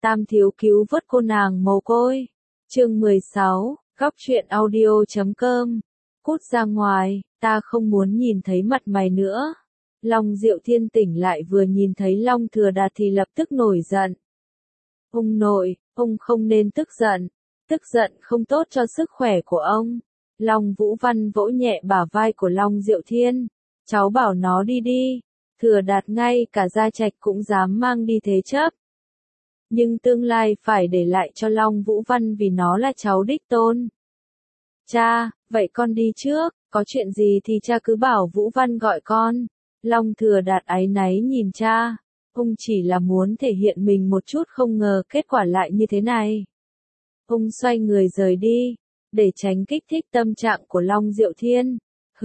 Tam thiếu cứu vớt cô nàng mồ côi. Chương 16, góc truyện audio.com. Cút ra ngoài, ta không muốn nhìn thấy mặt mày nữa. Long Diệu Thiên tỉnh lại vừa nhìn thấy Long Thừa Đạt thì lập tức nổi giận. Ông nội, ông không nên tức giận không tốt cho sức khỏe của ông. Long Vũ Văn vỗ nhẹ bả vai của Long Diệu Thiên. Cháu bảo nó đi đi. Thừa Đạt ngay cả Gia Trạch cũng dám mang đi thế chấp. Nhưng tương lai phải để lại cho Long Vũ Văn vì nó là cháu đích tôn. Cha, vậy con đi trước, có chuyện gì thì cha cứ bảo Vũ Văn gọi con. Long Thừa Đạt áy náy nhìn cha, ông chỉ là muốn thể hiện mình một chút không ngờ kết quả lại như thế này. Ông xoay người rời đi, để tránh kích thích tâm trạng của Long Diệu Thiên.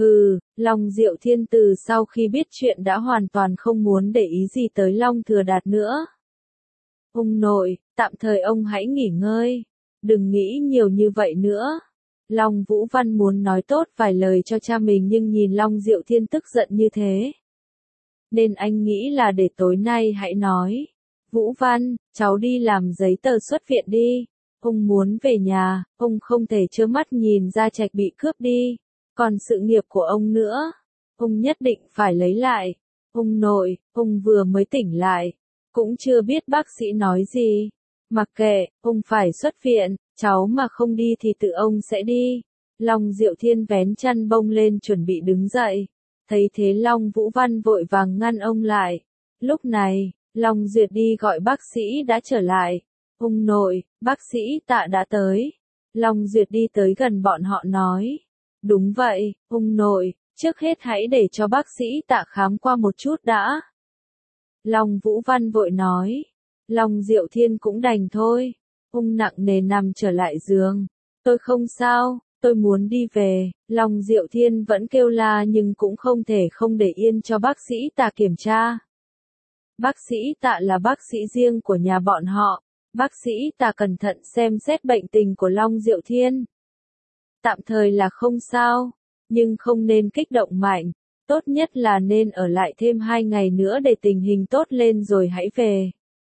Long Diệu Thiên từ sau khi biết chuyện đã hoàn toàn không muốn để ý gì tới Long Thừa Đạt nữa. Ông nội, tạm thời ông hãy nghỉ ngơi, đừng nghĩ nhiều như vậy nữa. Long Vũ Văn muốn nói tốt vài lời cho cha mình nhưng nhìn Long Diệu Thiên tức giận như thế, nên anh nghĩ là để tối nay hãy nói. Vũ Văn, cháu đi làm giấy tờ xuất viện đi. Ông muốn về nhà, ông không thể trơ mắt nhìn Gia Trạch bị cướp đi. Còn sự nghiệp của ông nữa, ông nhất định phải lấy lại. Ông nội, ông vừa mới tỉnh lại, cũng chưa biết bác sĩ nói gì. Mặc kệ, ông phải xuất viện, cháu mà không đi thì tự ông sẽ đi. Long Diệu Thiên vén chăn bông lên chuẩn bị đứng dậy. Thấy thế Long Vũ Văn vội vàng ngăn ông lại. Lúc này, Long Duyệt đi gọi bác sĩ đã trở lại. Ông nội, bác sĩ Tạ đã tới. Long Duyệt đi tới gần bọn họ nói. Đúng vậy, ông nội, trước hết hãy để cho bác sĩ Tạ khám qua một chút đã. Long Vũ Văn vội nói. Long Diệu Thiên cũng đành thôi. Ông nặng nề nằm trở lại giường. Tôi không sao, tôi muốn đi về. Long Diệu Thiên vẫn kêu la nhưng cũng không thể không để yên cho bác sĩ Tạ kiểm tra. Bác sĩ Tạ là bác sĩ riêng của nhà bọn họ. Bác sĩ Tạ cẩn thận xem xét bệnh tình của Long Diệu Thiên. Tạm thời là không sao, nhưng không nên kích động mạnh. Tốt nhất là nên ở lại thêm 2 ngày nữa để tình hình tốt lên rồi hãy về.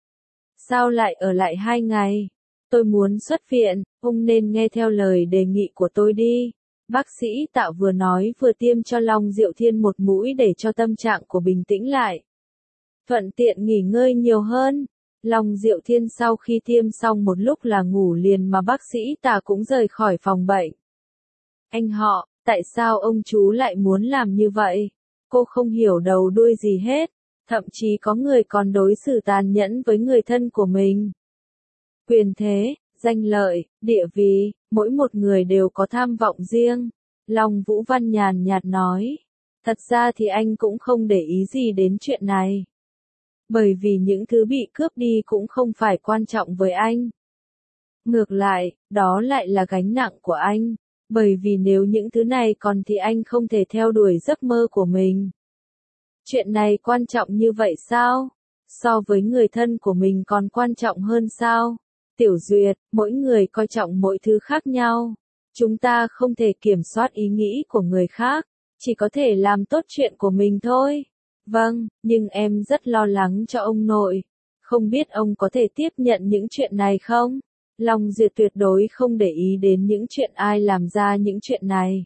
Sao lại ở lại 2 ngày? Tôi muốn xuất viện, ông nên nghe theo lời đề nghị của tôi đi. Bác sĩ Tạ vừa nói vừa tiêm cho Long Diệu Thiên một mũi để cho tâm trạng của bình tĩnh lại. Thuận tiện nghỉ ngơi nhiều hơn. Long Diệu Thiên sau khi tiêm xong một lúc là ngủ liền mà bác sĩ Tạ cũng rời khỏi phòng bệnh. Anh họ, tại sao ông chú lại muốn làm như vậy? Cô không hiểu đầu đuôi gì hết. Thậm chí có người còn đối xử tàn nhẫn với người thân của mình. Quyền thế, danh lợi, địa vị, mỗi một người đều có tham vọng riêng. Long Vũ Văn nhàn nhạt nói. Thật ra thì anh cũng không để ý gì đến chuyện này. Bởi vì những thứ bị cướp đi cũng không phải quan trọng với anh. Ngược lại, đó lại là gánh nặng của anh. Bởi vì nếu những thứ này còn thì anh không thể theo đuổi giấc mơ của mình. Chuyện này quan trọng như vậy sao? So với người thân của mình còn quan trọng hơn sao? Tiểu Duyệt, mỗi người coi trọng mỗi thứ khác nhau. Chúng ta không thể kiểm soát ý nghĩ của người khác, chỉ có thể làm tốt chuyện của mình thôi. Vâng, nhưng em rất lo lắng cho ông nội. Không biết ông có thể tiếp nhận những chuyện này không? Long Duyệt tuyệt đối không để ý đến những chuyện ai làm ra những chuyện này.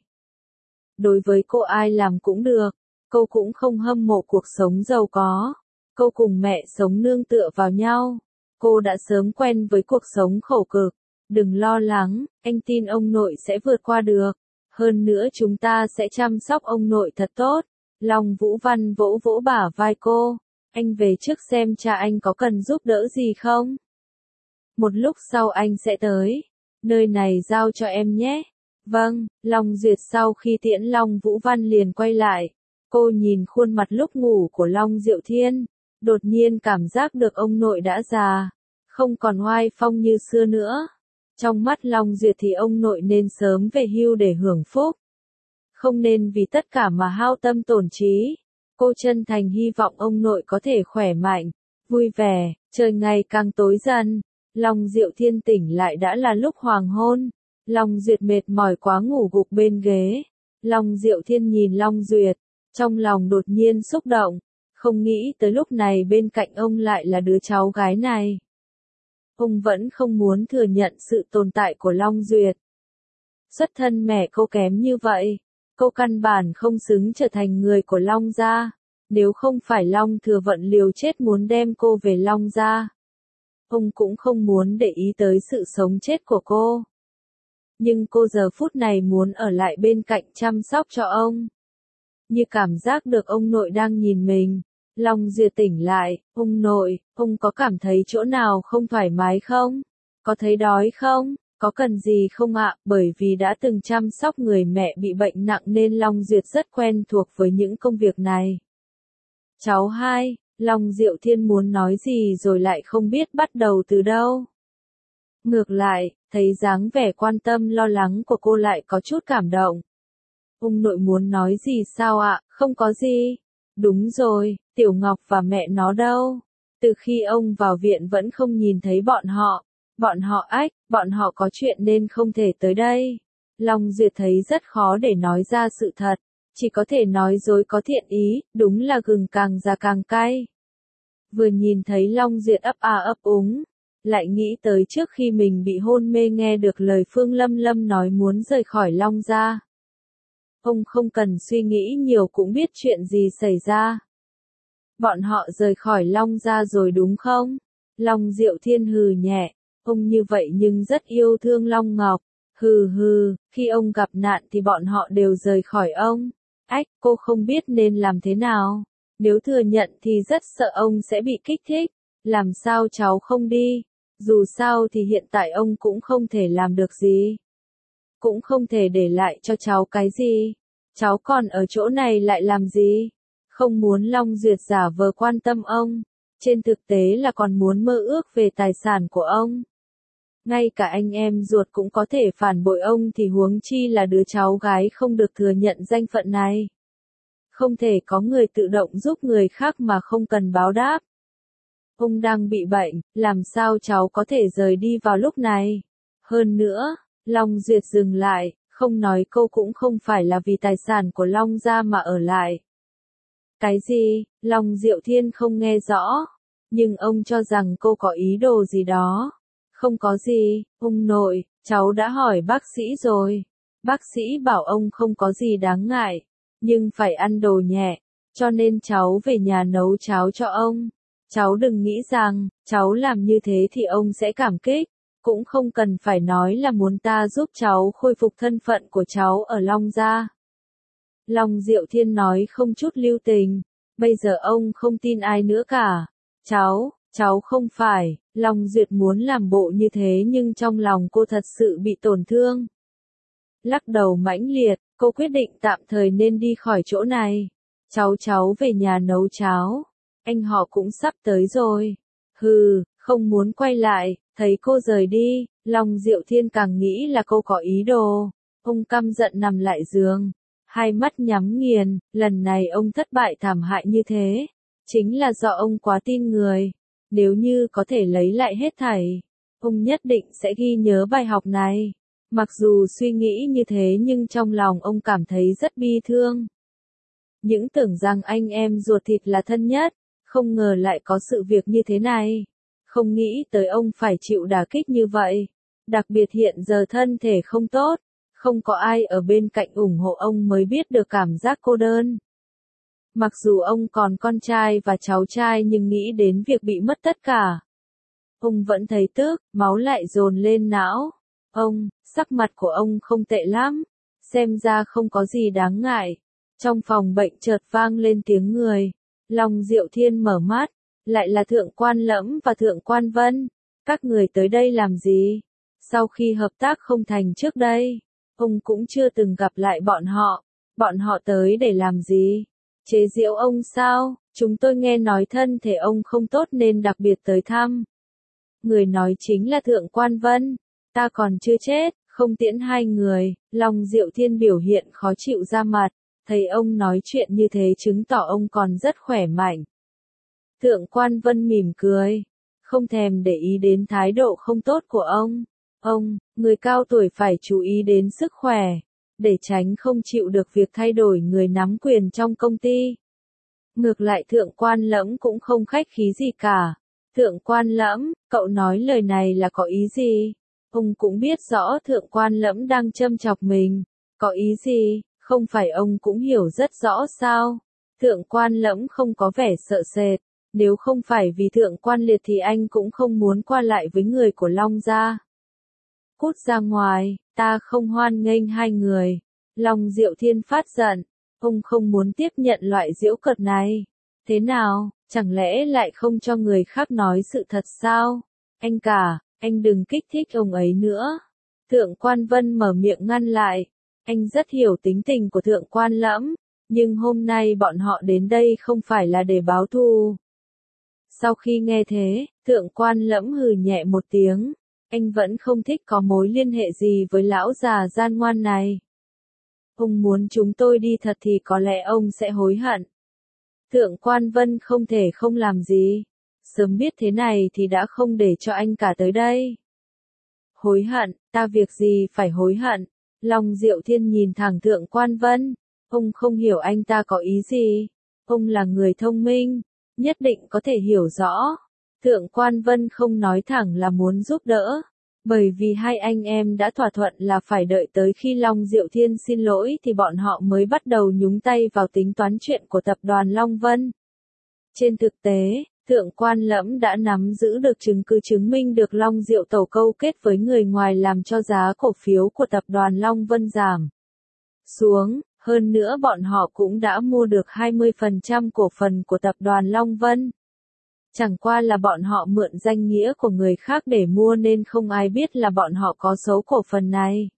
Đối với cô ai làm cũng được. Cô cũng không hâm mộ cuộc sống giàu có. Cô cùng mẹ sống nương tựa vào nhau. Cô đã sớm quen với cuộc sống khổ cực. Đừng lo lắng, anh tin ông nội sẽ vượt qua được. Hơn nữa chúng ta sẽ chăm sóc ông nội thật tốt. Long Vũ Văn vỗ vỗ bả vai cô. Anh về trước xem cha anh có cần giúp đỡ gì không? Một lúc sau anh sẽ tới. Nơi này giao cho em nhé. Vâng, Long Duyệt sau khi tiễn Long Vũ Văn liền quay lại. Cô nhìn khuôn mặt lúc ngủ của Long Diệu Thiên. Đột nhiên cảm giác được ông nội đã già. Không còn oai phong như xưa nữa. Trong mắt Long Duyệt thì ông nội nên sớm về hưu để hưởng phúc. Không nên vì tất cả mà hao tâm tổn trí. Cô chân thành hy vọng ông nội có thể khỏe mạnh, vui vẻ. Trời ngày càng tối dần. Long Diệu Thiên tỉnh lại đã là lúc hoàng hôn. Long Duyệt mệt mỏi quá ngủ gục bên ghế. Long Diệu Thiên nhìn Long Duyệt, trong lòng đột nhiên xúc động. Không nghĩ tới lúc này bên cạnh ông lại là đứa cháu gái này. Ông vẫn không muốn thừa nhận sự tồn tại của Long Duyệt. Xuất thân mẹ cô kém như vậy, cô căn bản không xứng trở thành người của Long gia. Nếu không phải Long Thừa Vận liều chết muốn đem cô về Long gia, ông cũng không muốn để ý tới sự sống chết của cô. Nhưng cô giờ phút này muốn ở lại bên cạnh chăm sóc cho ông. Như cảm giác được ông nội đang nhìn mình. Long Duyệt tỉnh lại, ông nội, ông có cảm thấy chỗ nào không thoải mái không? Có thấy đói không? Có cần gì không ạ? Bởi vì đã từng chăm sóc người mẹ bị bệnh nặng nên Long Duyệt rất quen thuộc với những công việc này. Cháu hai, Long Diệu Thiên muốn nói gì rồi lại không biết bắt đầu từ đâu. Ngược lại, thấy dáng vẻ quan tâm lo lắng của cô lại có chút cảm động. Ông nội muốn nói gì sao ạ? Không có gì. Đúng rồi, Tiểu Ngọc và mẹ nó đâu? Từ khi ông vào viện vẫn không nhìn thấy bọn họ. Bọn họ có chuyện nên không thể tới đây. Long Duyệt thấy rất khó để nói ra sự thật. Chỉ có thể nói dối có thiện ý, đúng là gừng càng già càng cay. Vừa nhìn thấy Long Duyệt ấp a ấp úng, lại nghĩ tới trước khi mình bị hôn mê nghe được lời Phương Lâm Lâm nói muốn rời khỏi Long gia. Ông không cần suy nghĩ nhiều cũng biết chuyện gì xảy ra. Bọn họ rời khỏi Long gia rồi đúng không? Long Diệu Thiên hừ nhẹ, ông như vậy nhưng rất yêu thương Long Ngọc. Hừ, khi ông gặp nạn thì bọn họ đều rời khỏi ông. Ách, cô không biết nên làm thế nào. Nếu thừa nhận thì rất sợ ông sẽ bị kích thích. Làm sao cháu không đi? Dù sao thì hiện tại ông cũng không thể làm được gì. Cũng không thể để lại cho cháu cái gì. Cháu còn ở chỗ này lại làm gì? Không muốn Long Duyệt giả vờ quan tâm ông. Trên thực tế là còn muốn mơ ước về tài sản của ông. Ngay cả anh em ruột cũng có thể phản bội ông thì huống chi là đứa cháu gái không được thừa nhận danh phận này. Không thể có người tự động giúp người khác mà không cần báo đáp. Ông đang bị bệnh, làm sao cháu có thể rời đi vào lúc này? Hơn nữa, Long Duyệt dừng lại, không nói câu cũng không phải là vì tài sản của Long gia mà ở lại. Cái gì? Long Diệu Thiên không nghe rõ, nhưng ông cho rằng cô có ý đồ gì đó. Không có gì, ông nội, cháu đã hỏi bác sĩ rồi. Bác sĩ bảo ông không có gì đáng ngại, nhưng phải ăn đồ nhẹ, cho nên cháu về nhà nấu cháo cho ông. Cháu đừng nghĩ rằng, cháu làm như thế thì ông sẽ cảm kích, cũng không cần phải nói là muốn ta giúp cháu khôi phục thân phận của cháu ở Long gia. Long Diệu Thiên nói không chút lưu tình, bây giờ ông không tin ai nữa cả. Cháu không phải, Long Duyệt muốn làm bộ như thế nhưng trong lòng cô thật sự bị tổn thương. Lắc đầu mãnh liệt, cô quyết định tạm thời nên đi khỏi chỗ này. Cháu về nhà nấu cháo. Anh họ cũng sắp tới rồi. Hừ, không muốn quay lại, thấy cô rời đi, Long Diệu Thiên càng nghĩ là cô có ý đồ. Ông căm giận nằm lại giường, hai mắt nhắm nghiền, lần này ông thất bại thảm hại như thế. Chính là do ông quá tin người. Nếu như có thể lấy lại hết thảy, ông nhất định sẽ ghi nhớ bài học này. Mặc dù suy nghĩ như thế nhưng trong lòng ông cảm thấy rất bi thương. Những tưởng rằng anh em ruột thịt là thân nhất, không ngờ lại có sự việc như thế này. Không nghĩ tới ông phải chịu đả kích như vậy. Đặc biệt hiện giờ thân thể không tốt, không có ai ở bên cạnh ủng hộ ông mới biết được cảm giác cô đơn. Mặc dù ông còn con trai và cháu trai nhưng nghĩ đến việc bị mất tất cả. Ông vẫn thấy tức, máu lại dồn lên não. Sắc mặt của ông không tệ lắm, xem ra không có gì đáng ngại. Trong phòng bệnh chợt vang lên tiếng người. Long Diệu Thiên mở mắt, lại là Thượng Quan Lẫm và Thượng Quan Vân. Các người tới đây làm gì? Sau khi hợp tác không thành trước đây, ông cũng chưa từng gặp lại bọn họ. Bọn họ tới để làm gì? Chế giễu ông sao? Chúng tôi nghe nói thân thể ông không tốt nên đặc biệt tới thăm. Người nói chính là Thượng Quan Vân. Ta còn chưa chết, không tiễn hai người. Long Diệu Thiên biểu hiện khó chịu ra mặt. Thấy ông nói chuyện như thế chứng tỏ ông còn rất khỏe mạnh. Thượng Quan Vân mỉm cười, không thèm để ý đến thái độ không tốt của ông. Người cao tuổi phải chú ý đến sức khỏe, để tránh không chịu được việc thay đổi người nắm quyền trong công ty. Ngược lại Thượng Quan Lẫm cũng không khách khí gì cả. Thượng Quan Lẫm, cậu nói lời này là có ý gì? Ông cũng biết rõ Thượng Quan Lẫm đang châm chọc mình. Có ý gì, không phải ông cũng hiểu rất rõ sao? Thượng Quan Lẫm không có vẻ sợ sệt. Nếu không phải vì Thượng Quan Liệt thì anh cũng không muốn qua lại với người của Long gia. Cút ra ngoài, ta không hoan nghênh hai người. Long Diệu Thiên phát giận. Ông không muốn tiếp nhận loại giễu cợt này. Thế nào, chẳng lẽ lại không cho người khác nói sự thật sao? Anh cả, anh đừng kích thích ông ấy nữa. Thượng Quan Vân mở miệng ngăn lại. Anh rất hiểu tính tình của Thượng Quan Lẫm, nhưng hôm nay bọn họ đến đây không phải là để báo thù. Sau khi nghe thế, Thượng Quan Lẫm hừ nhẹ một tiếng. Anh vẫn không thích có mối liên hệ gì với lão già gian ngoan này. Ông muốn chúng tôi đi thật thì có lẽ ông sẽ hối hận. Thượng Quan Vân không thể không làm gì. Sớm biết thế này thì đã không để cho anh cả tới đây. Hối hận, ta việc gì phải hối hận. Long Diệu Thiên nhìn thẳng Thượng Quan Vân. Ông không hiểu anh ta có ý gì. Ông là người thông minh, nhất định có thể hiểu rõ. Thượng Quan Vân không nói thẳng là muốn giúp đỡ. Bởi vì hai anh em đã thỏa thuận là phải đợi tới khi Long Diệu Thiên xin lỗi thì bọn họ mới bắt đầu nhúng tay vào tính toán chuyện của tập đoàn Long Vân. Trên thực tế, Thượng Quan Lẫm đã nắm giữ được chứng cứ chứng minh được Long Diệu Tẩu câu kết với người ngoài làm cho giá cổ phiếu của tập đoàn Long Vân giảm xuống, hơn nữa bọn họ cũng đã mua được 20% cổ phần của tập đoàn Long Vân. Chẳng qua là bọn họ mượn danh nghĩa của người khác để mua nên không ai biết là bọn họ có số cổ phần này.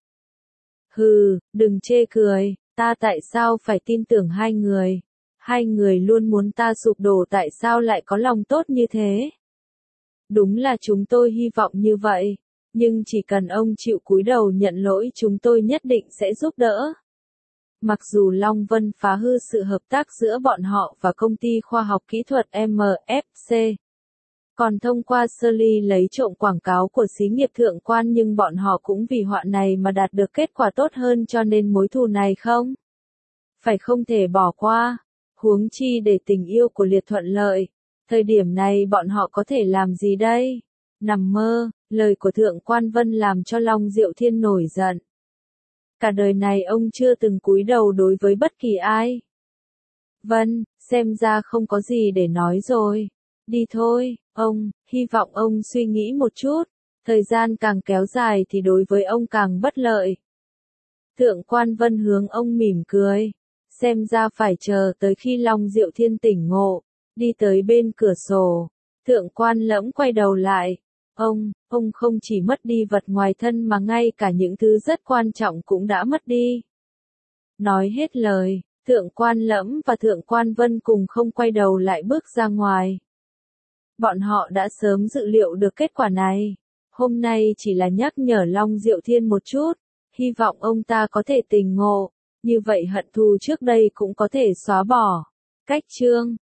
Hừ, đừng chê cười, ta tại sao phải tin tưởng hai người? Hai người luôn muốn ta sụp đổ, tại sao lại có lòng tốt như thế? Đúng là chúng tôi hy vọng như vậy, nhưng chỉ cần ông chịu cúi đầu nhận lỗi chúng tôi nhất định sẽ giúp đỡ. Mặc dù Long Vân phá hư sự hợp tác giữa bọn họ và công ty khoa học kỹ thuật MFC, còn thông qua Shirley lấy trộm quảng cáo của xí nghiệp Thượng Quan, nhưng bọn họ cũng vì họa này mà đạt được kết quả tốt hơn, cho nên mối thù này phải không thể bỏ qua. Huống chi để tình yêu của Liệt thuận lợi, thời điểm này bọn họ có thể làm gì đây? Nằm mơ, lời của Thượng Quan Vân làm cho Long Diệu Thiên nổi giận. Cả đời này ông chưa từng cúi đầu đối với bất kỳ ai. Vân, xem ra không có gì để nói rồi. Đi thôi, ông, hy vọng ông suy nghĩ một chút. Thời gian càng kéo dài thì đối với ông càng bất lợi. Thượng Quan Vân hướng ông mỉm cười. Xem ra phải chờ tới khi Long Diệu Thiên tỉnh ngộ. Đi tới bên cửa sổ. Thượng Quan Lẫm quay đầu lại. Ông không chỉ mất đi vật ngoài thân mà ngay cả những thứ rất quan trọng cũng đã mất đi. Nói hết lời, Thượng Quan Lẫm và Thượng Quan Vân cùng không quay đầu lại bước ra ngoài. Bọn họ đã sớm dự liệu được kết quả này. Hôm nay chỉ là nhắc nhở Long Diệu Thiên một chút, hy vọng ông ta có thể tỉnh ngộ, như vậy hận thù trước đây cũng có thể xóa bỏ. Cách chương